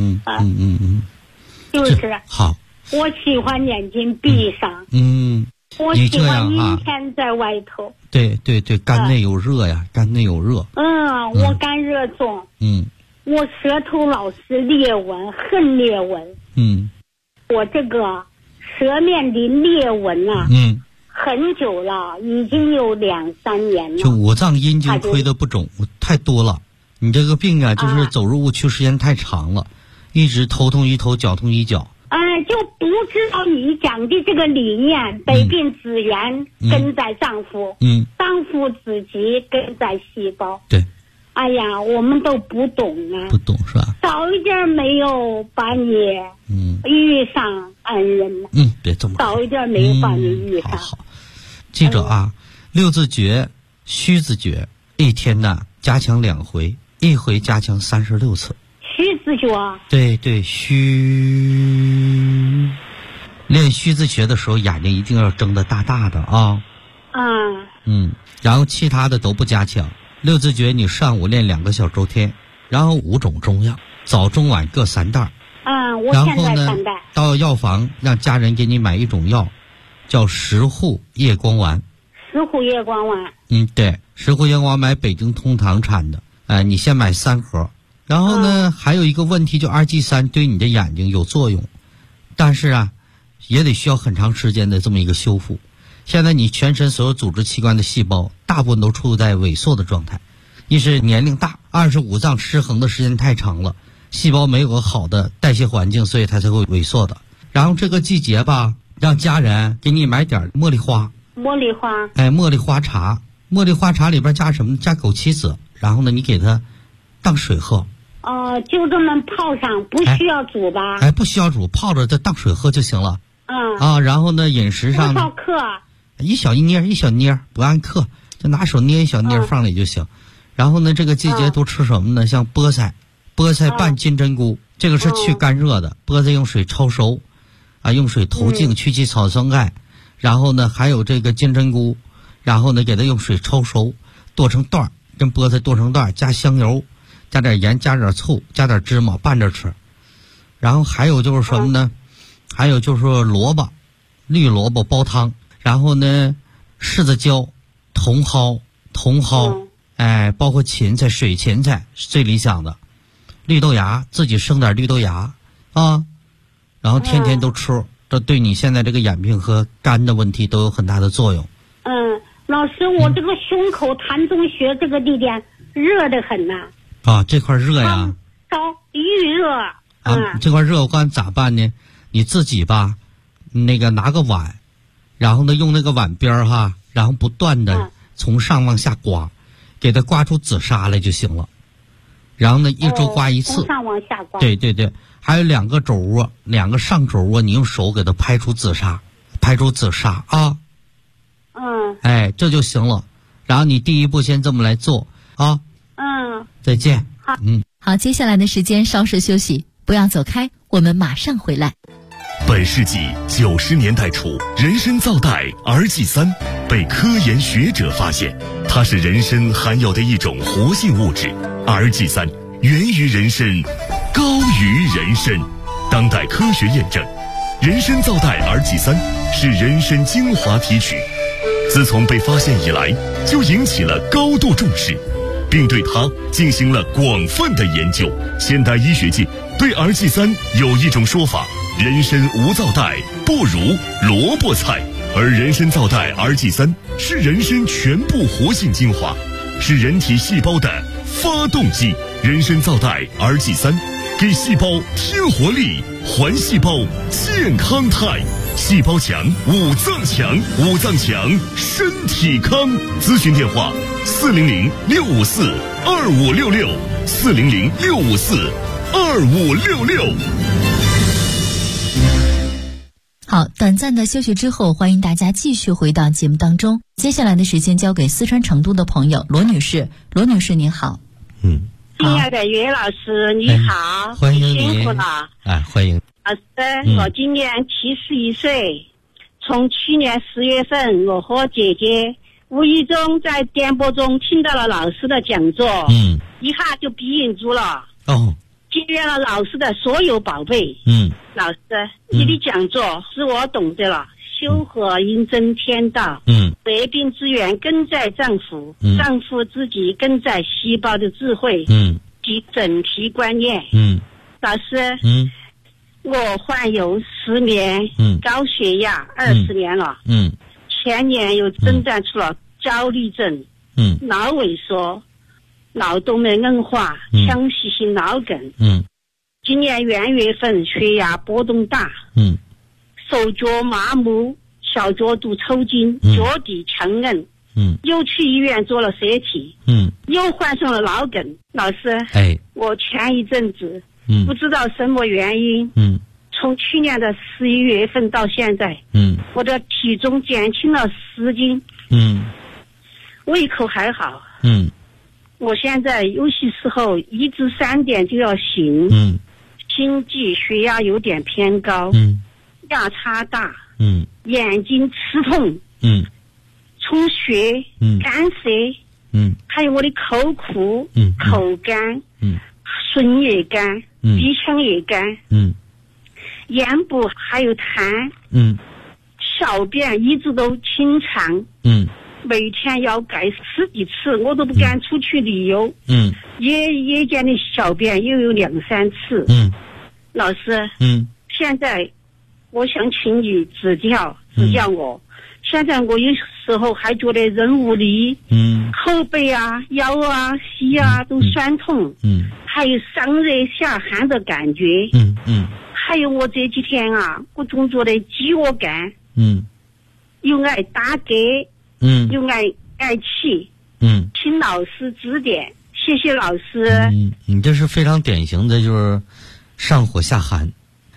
就是
好。
我喜欢眼睛闭上。我喜欢阴天在外头。
对，肝内有热呀，肝内有热。
我肝热重。我舌头老是裂纹，恨裂纹。我这个舌面的裂纹啊，很久了，已经有2-3年了。
就五脏阴经亏的不肿太多了，你这个病啊，就是走入误区时间太长了，一直头痛一头，脚痛一脚。
就不知道你讲的这个理念，百病之源根在脏腑，脏腑之极根在细胞。
对。
哎呀，我们都不懂啊。
不懂是吧？
早一点没有把你遇上恩人了。
别这么说。
早一点没有把你遇上。
好，记着啊，6字诀、虚字诀，一天呢加强2回，一回加强36次。
虚字诀。
对，虚。练虚字诀的时候，眼睛一定要睁得大大的啊。然后其他的都不加强。6字诀你上午练2个小周天，然后5种中药，早中晚各3袋。
我现在3袋。然后呢，
到药房让家人给你买一种药，叫石斛叶光丸。
石斛叶光丸。
对，石斛叶光丸买北京通堂产的。你先买3盒。然后呢，还有一个问题，就2G3对你的眼睛有作用，但是啊，也得需要很长时间的这么一个修复。现在你全身所有组织器官的细胞大部分都处在萎缩的状态，一是年龄大，二是五脏失衡的时间太长了，细胞没有个好的代谢环境，所以它才会萎缩的。然后这个季节吧，让家人给你买点茉莉花。
茉莉花。
茉莉花茶。茉莉花茶里边加什么？加枸杞子。然后呢，你给它当水喝。
就这么泡上，不需要煮吧？
不需要煮，泡着再当水喝就行了。然后呢，饮食上
多少克？
一小捏，不按克，就拿手捏一小捏放里就行。然后呢，这个季节都吃什么呢？像菠菜拌金针菇，这个是去干热的。菠菜用水焯熟，用水投净，去其草酸钙。然后呢，还有这个金针菇，然后呢给它用水焯熟，剁成段，跟菠菜剁成段，加香油，加点盐，加点醋，加点芝麻拌着吃。然后还有就是什么呢？还有就是绿萝卜煲汤。然后呢，柿子椒、茼蒿，包括芹菜、水芹菜是最理想的。绿豆芽自己生点绿豆芽然后天天都吃，这对你现在这个眼病和肝的问题都有很大的作用。
老师，我这个胸口膻中穴这个地点热得很呐。
这块热呀？
预热。
这块热我告诉你咋办呢？你自己吧，那个拿个碗。然后呢，用那个碗边然后不断的从上往下刮，给它刮出紫砂来就行了。然后呢，一周刮一次。
从上往下刮。
对，还有2个肘窝，2个上肘窝，你用手给它拍出紫砂啊。这就行了。然后你第一步先这么来做啊。再见。
好，接下来的时间稍事休息，不要走开，我们马上回来。
本世纪90年代初，人参皂苷 RG3 被科研学者发现，它是人参含有的一种活性物质。RG3 源于人参，高于人参。当代科学验证，人参皂苷 RG3 是人参精华提取，自从被发现以来，就引起了高度重视，并对它进行了广泛的研究。现代医学界对 RG3 有一种说法：人参无皂苷，不如萝卜菜。而人参皂苷 RG3 是人参全部活性精华，是人体细胞的发动机。人参皂苷 RG3 给细胞添活力，还细胞健康态。细胞强，五脏强，五脏强，身体康。咨询电话：400-654-2566，400-654-2566。
好，短暂的休息之后，欢迎大家继续回到节目当中。接下来的时间交给四川成都的朋友罗女士。罗女士您好。
亲爱的岳老师，你好，
欢迎你，
辛苦了。
欢迎
老师，我今年71岁，从去年10月份，我和姐姐无意中在电波中听到了老师的讲座，一下就闭眼住了。经验了老师的所有宝贝。老师，你的讲座使我懂得了修和应真天道。百病之源根在脏腑，脏腑自己根在细胞的智慧。及整体观念。老师，我患有失眠，高血压20年了。前年又诊断出了焦虑症，脑萎缩，脑动脉硬化，腔隙性脑梗。今年元月份血压波动大，手脚麻木，小脚肚抽筋，脚底强硬。又去医院做了CT，又患上了脑梗。老师，我前一阵子不知道什么原因，从去年的11月份到现在，我的体重减轻了10斤，胃口还好，我现在有些时候1至3点就要醒，心悸，血压有点偏高，压差大，眼睛刺痛，充血，干涩，还有我的口苦，口干，唇也干，鼻腔也干，眼部还有痰，小便一直都清长，每天要改10几次，我都不敢出去旅游，夜间的小便又有2、3次，老师，现在我想请你指教我。现在我有时候还觉得人无力，后背啊、腰啊、膝啊都酸痛，还有上热下寒的感觉，还有我这几天啊，我总觉得饥饿感，又爱打嗝，又爱气，请老师指点，谢谢老师。
你这是非常典型的，就是上火下寒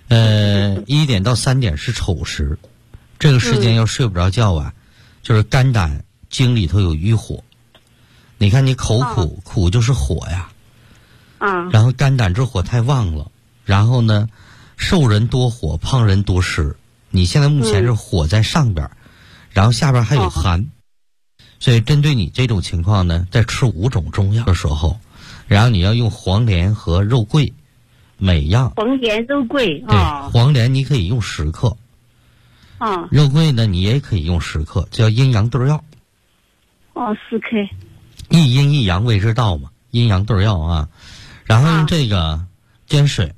，1点到3点是丑时。这个时间要睡不着觉啊，就是肝胆经里头有瘀火。你看你口苦，苦就是火呀，然后肝胆之火太旺了，然后呢，瘦人多火，胖人多湿。你现在目前是火在上边，然后下边还有寒，所以针对你这种情况呢，在吃5种中药的时候，然后你要用黄连和肉桂，每样。
黄连肉桂，
对，黄连你可以用10克。肉桂呢，你也可以用10克，叫阴阳对药。
10克。
一阴一阳谓之道嘛，阴阳对药啊。然后用这个煎水，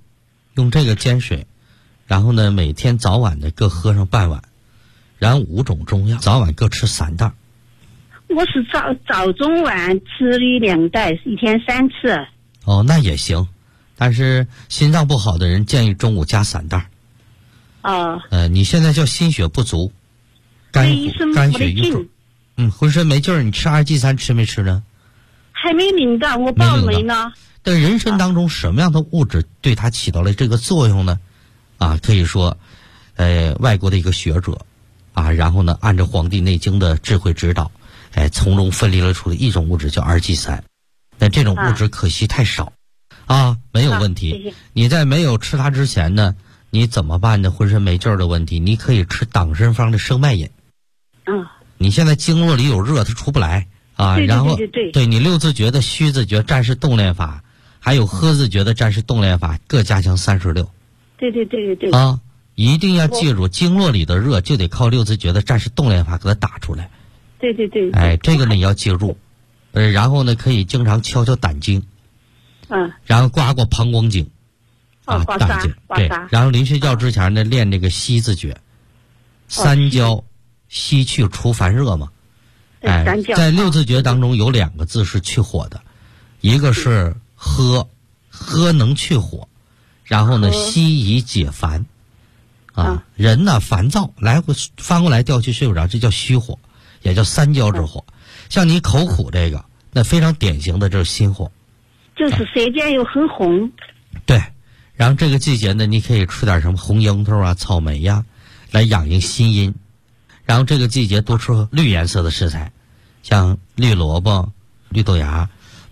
然后呢，每天早晚的各喝上半碗，然后5种中药，早晚各吃3袋。
我是早中晚吃了2袋，一天3次。
那也行，但是心脏不好的人建议中午加3袋。你现在叫心血不足，肝血瘀阻，浑身没劲儿。你吃2G3吃没吃呢？
还没领到，我报没呢。
但人参当中什么样的物质对它起到了这个作用呢？可以说，外国的一个学者，然后呢，按照《黄帝内经》的智慧指导，从中分离了出的一种物质叫2G3，但这种物质可惜太少，没有问题。
谢谢。
你在没有吃它之前呢？你怎么办呢？浑身没劲儿的问题，你可以吃党参方的生脉饮。你现在经络里有热，它出不来然后对你6字诀的虚字诀战士动练法，还有呵字诀的战士动练法，各加强36。
对。
一定要记住，经络里的热就得靠6字诀的战士动练法给它打出来。
对。
这个呢你要记住，然后呢可以经常敲敲胆经，然后刮刮膀胱经。胆经对，然后临睡觉之前呢，练这个吸字诀，3焦吸去除烦热嘛。在6字诀当中有2个字是去火的，一个是喝能去火，然后呢吸以解烦。人呢烦躁，来回翻过来调去睡不着，这叫虚火，也叫3焦之火。像你口苦这个，那非常典型的这是心火，
就是舌尖又很红。
对。然后这个季节呢，你可以吃点什么红樱桃草莓来养心阴。然后这个季节多吃绿颜色的食材，像绿萝卜、绿豆芽、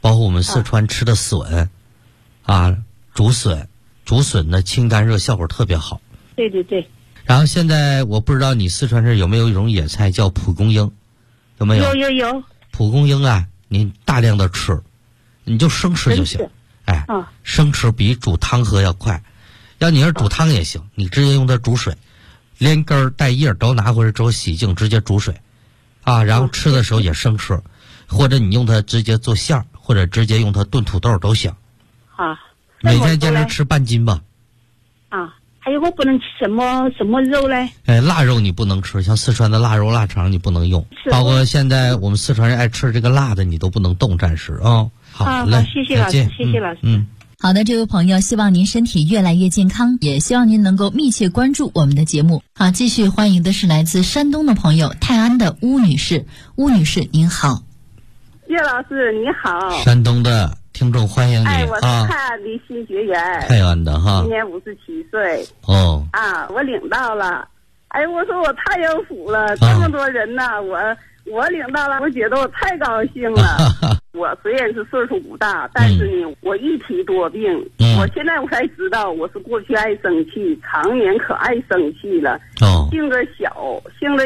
包括我们四川吃的笋，竹笋的清肝热效果特别好。
对对对。
然后现在我不知道你四川这有没有一种野菜叫蒲公英，有没有？
有。
蒲公英啊，你大量的吃，你就生吃就行。生吃比煮汤喝要快。要你是煮汤也行，你直接用它煮水，连根带叶都拿回来之后洗净，直接煮水，然后吃的时候也生吃，或者你用它直接做馅儿，或者直接用它炖土豆都行。每天坚持吃半斤吧。
还有我不能吃什么肉嘞？
腊肉你不能吃，像四川的腊肉、腊肠你不能用，包括现在我们四川人爱吃这个辣的，你都不能动，暂时啊。好嘞，
谢谢老师，谢谢老师。
好的，这位朋友，希望您身体越来越健康，也希望您能够密切关注我们的节目。好，继续欢迎的是来自山东的朋友泰安的邬女士。邬女士您好。
岳老师你好。
山东的听众欢迎你。
我是泰安的新学员。
泰安的哈。
今年57岁。我领到了。我说我太有福了，这么多人呢，我领到了，我觉得我太高兴了。我虽然是岁数不大，但是呢，我一体多病。我现在我才知道，我是过去爱生气，常年可爱生气了。性子小，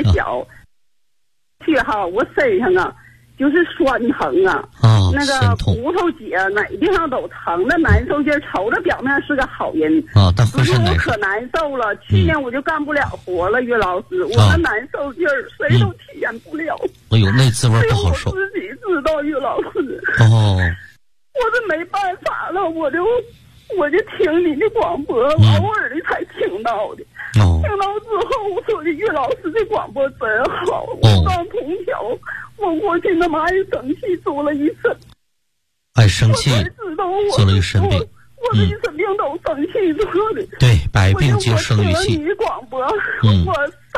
去我身上啊，就是酸疼那个骨头节哪地方都疼的难受劲，瞅着表面是个好人
但浑身难受。
我可难受了，去年我就干不了活了，岳老师，我那难受劲儿谁都体验不了。
那滋味不好受。
我自己知道，岳老师。我这没办法了，我就听你的广播，偶尔的才听到的。听到之后，我说的岳老师这广播真好。我当同条，我过去那么爱生气，做了一身。
爱生气，做了一身病。
我这一身病都生气做的。
对，百病皆生于气。
我听了你的广播，我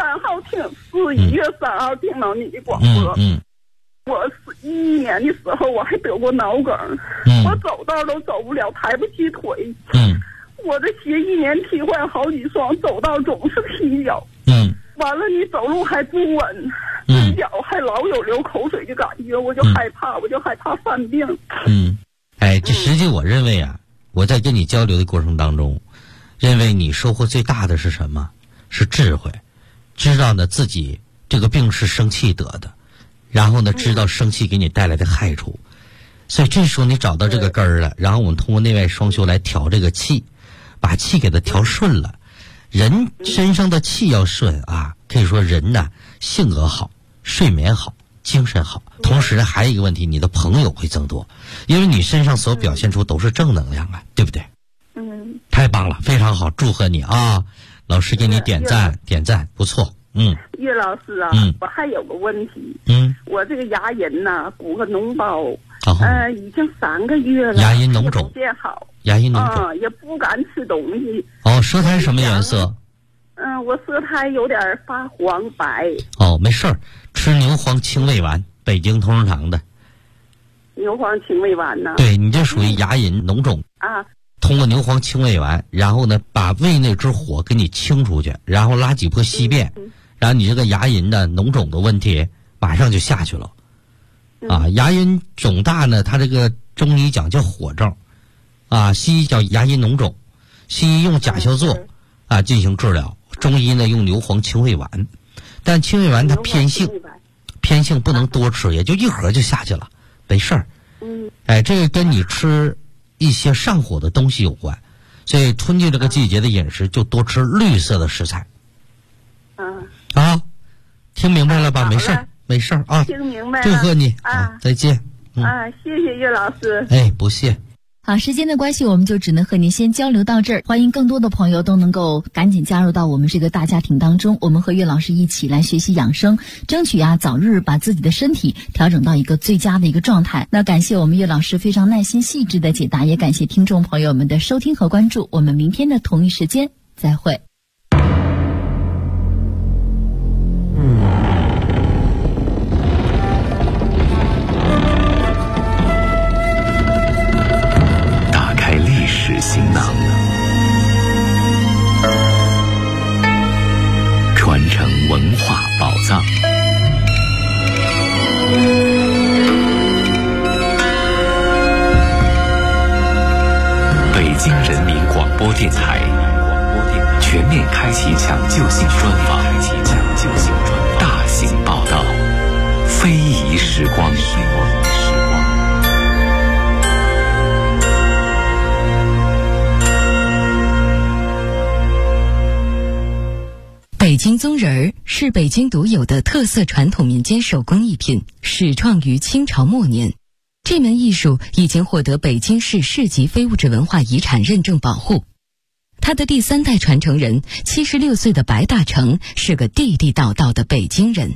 11月3号听到你的广播。我11年的时候我还得过脑梗，我走道都走不了，抬不起腿。我这鞋1年踢坏好几双，走道总是踢脚。完了你走路还不稳，脚还老有流口水的感觉，我就害怕犯病。
这实际我认为我在跟你交流的过程当中，认为你收获最大的是什么？是智慧，知道呢自己这个病是生气得的，然后呢知道生气给你带来的害处，所以这时候你找到这个根儿了，然后我们通过内外双修来调这个气，把气给它调顺了。人身上的气要顺可以说人呢性格好，睡眠好，精神好，同时还有一个问题，你的朋友会增多，因为你身上所表现出都是正能量对不对？太棒了，非常好，祝贺你老师给你点赞，不错。
岳老师我还有个问题。我这个牙龈呢鼓个脓包，已经3个月了，
牙龈脓肿
见好，
牙龈脓肿
也不敢吃东西。
舌苔什么颜色？
我舌苔有点发黄白。
没事儿，吃牛黄清胃丸，北京同仁堂的
牛黄清胃丸呢。
对，你这属于牙龈脓肿通过牛黄清胃丸，然后呢把胃那只火给你清出去，然后拉几波稀便，然后你这个牙龈的脓肿的问题马上就下去了。牙龈肿大呢，它这个中医讲叫火症西医叫牙龈脓肿，西医用甲硝唑进行治疗，中医呢用牛黄清胃丸，但清胃丸它偏性不能多吃，也就1盒就下去了，没事儿。这个跟你吃一些上火的东西有关，所以春季这个季节的饮食就多吃绿色的食材。听明白了吧？没事儿
听明白了，
祝贺你再见。
谢谢岳老师。
不谢。
好，时间的关系，我们就只能和您先交流到这儿。欢迎更多的朋友都能够赶紧加入到我们这个大家庭当中，我们和岳老师一起来学习养生，争取早日把自己的身体调整到一个最佳的一个状态。那感谢我们岳老师非常耐心细致的解答，也感谢听众朋友们的收听和关注。我们明天的同一时间再会。
行囊，传承文化宝藏。
京人民广播电台全面开启抢救性专访，大型报道，非遗时光。
北京宗人儿是北京独有的特色传统民间手工艺品，始创于清朝末年。这门艺术已经获得北京市市级非物质文化遗产认证保护。他的第3代传承人76岁的白大成是个地地道道的北京人。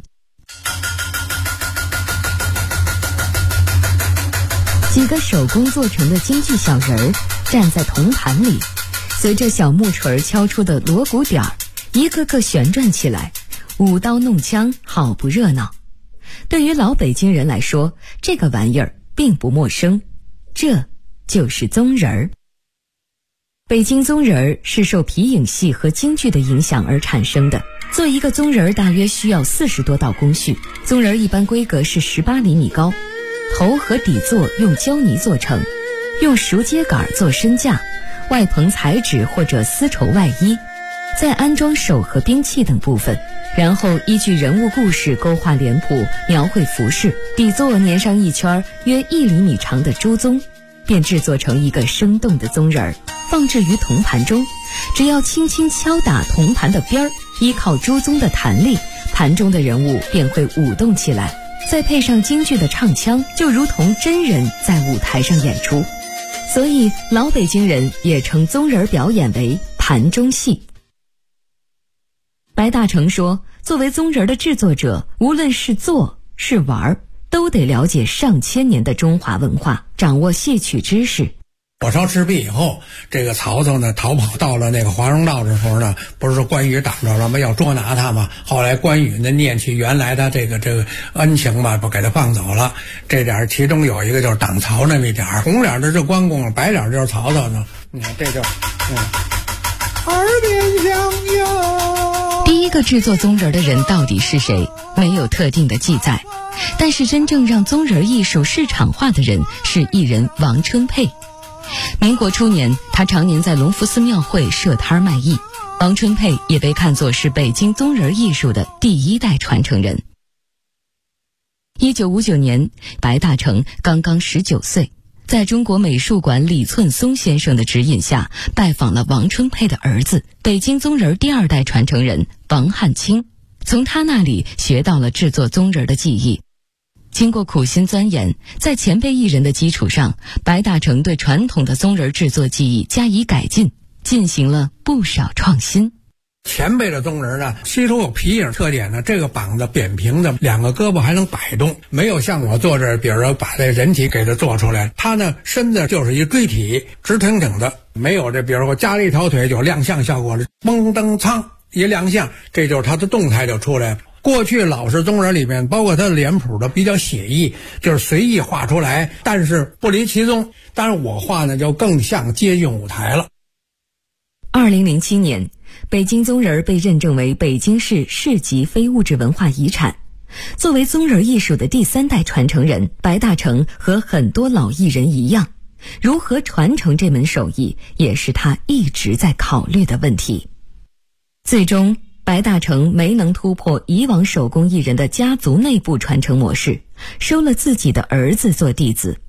几个手工做成的京剧小人儿站在铜盘里，随着小木锤敲出的锣鼓点儿，一个个旋转起来，舞刀弄枪，好不热闹。对于老北京人来说，这个玩意儿并不陌生，这就是宗人儿。北京宗人儿是受皮影戏和京剧的影响而产生的。做一个宗人儿大约需要40多道工序，宗人儿一般规格是18厘米高，头和底座用胶泥做成，用熟秸秆做身架，外棚彩纸或者丝绸外衣，再安装手和兵器等部分，然后依据人物故事勾画脸谱，描绘服饰，底座粘上一圈约1厘米长的猪鬃，便制作成一个生动的宗人儿，放置于铜盘中。只要轻轻敲打铜盘的边儿，依靠猪鬃的弹力，盘中的人物便会舞动起来，再配上京剧的唱腔，就如同真人在舞台上演出。所以老北京人也称宗人表演为盘中戏。白大成说，作为宗人的制作者，无论是做是玩，都得了解上千年的中华文化，掌握戏曲知识。
火烧赤壁以后，这个曹操呢逃跑到了那个华容道的时候呢，不是说关羽挡着了吗？要捉拿他嘛。后来关羽呢念起原来的这个恩情嘛，不给他放走了。这点其中有一个就是挡曹那么一点，红脸的是关公，白脸就是曹操呢。你看这就耳边响哟。
第一个制作宗人的人到底是谁？没有特定的记载。但是真正让宗人艺术市场化的人是艺人王春佩。民国初年，他常年在隆福寺庙会设摊卖艺。王春佩也被看作是北京宗人艺术的第1代传承人。1959年，白大成刚刚19岁，在中国美术馆李寸松先生的指引下，拜访了王春佩的儿子，北京宗人第2代传承人王汉卿，从他那里学到了制作宗人的技艺。经过苦心钻研，在前辈艺人的基础上，白大成对传统的宗人制作技艺加以改进，进行了不少创新。
前辈的宗人呢，吸收有皮影特点呢，这个膀子扁平的，2个胳膊还能摆动，没有像我做这，比如说把这人体给它做出来，他呢身子就是一锥体，直挺挺的，没有这，比如说加了一条腿就亮相效果了，嘣噔噌一亮相，这就是他的动态就出来了。过去老式宗人里面，包括他的脸谱的比较写意，就是随意画出来，但是不离其宗。但是我画呢，就更像接近舞台了。
2007年，北京宗人被认证为北京市市级非物质文化遗产。作为宗人艺术的第3代传承人，白大成和很多老艺人一样，如何传承这门手艺，也是他一直在考虑的问题。最终，白大成没能突破以往手工艺人的家族内部传承模式，收了自己的儿子做弟子，